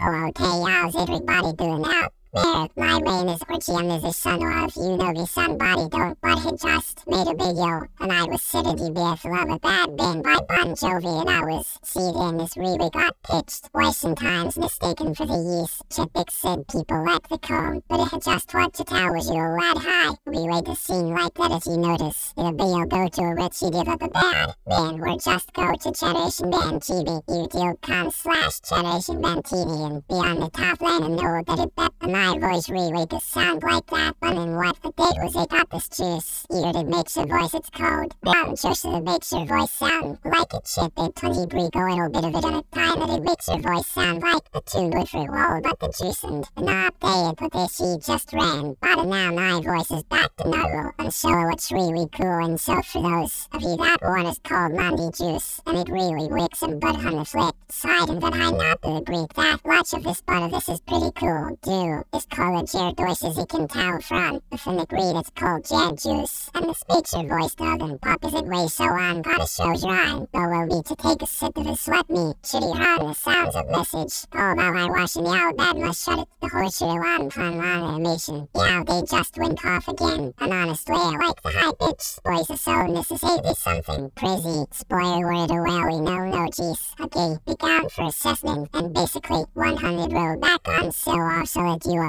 Oh, okay, how's everybody doing out there? My name is Archie and there's a son of you know the somebody don't, but he just made a video and I was sitting with love a bad band by Bon Jovi and I was seeing this really got pitched twice in times mistaken for the yeast. Chippick said people like the cone, but it had just what to tell was you a lad high. We read the scene like that as you notice. The video go to a Richie give up a bad band or just go to Generation Band TV. YouTube.com/Generation Band TV and be on the top lane and know that it bet and my voice really does sound like that. But in what the date was it got this juice. Either it makes your voice its cold. Brown juice that makes your voice sound like a chip. It 20 break a little bit of it at a time and it makes your voice sound like the tune good for all but the juice and not they but they she just ran. But now my voice is back to normal and so it's really cool and so for those of you that one is called Mandy Juice and it really wicks some butt on the flip side and that I not the Greek that much of this but of this is pretty cool. Do is called a Jared Doyce as you can tell from the green it's called Jan Juice and the speaks your voice dog and pop is it way so on gotta show your on go will be to take a sip of the sweat me shitty on the sounds of message oh while I wash in the Alabama shut it the horseshoe on fun animation yeah they just went off again an honest way I like the high pitch boys are so this is 80 something crazy spoiler word away no geez okay began for assessment and basically 100 roll back on so off so that you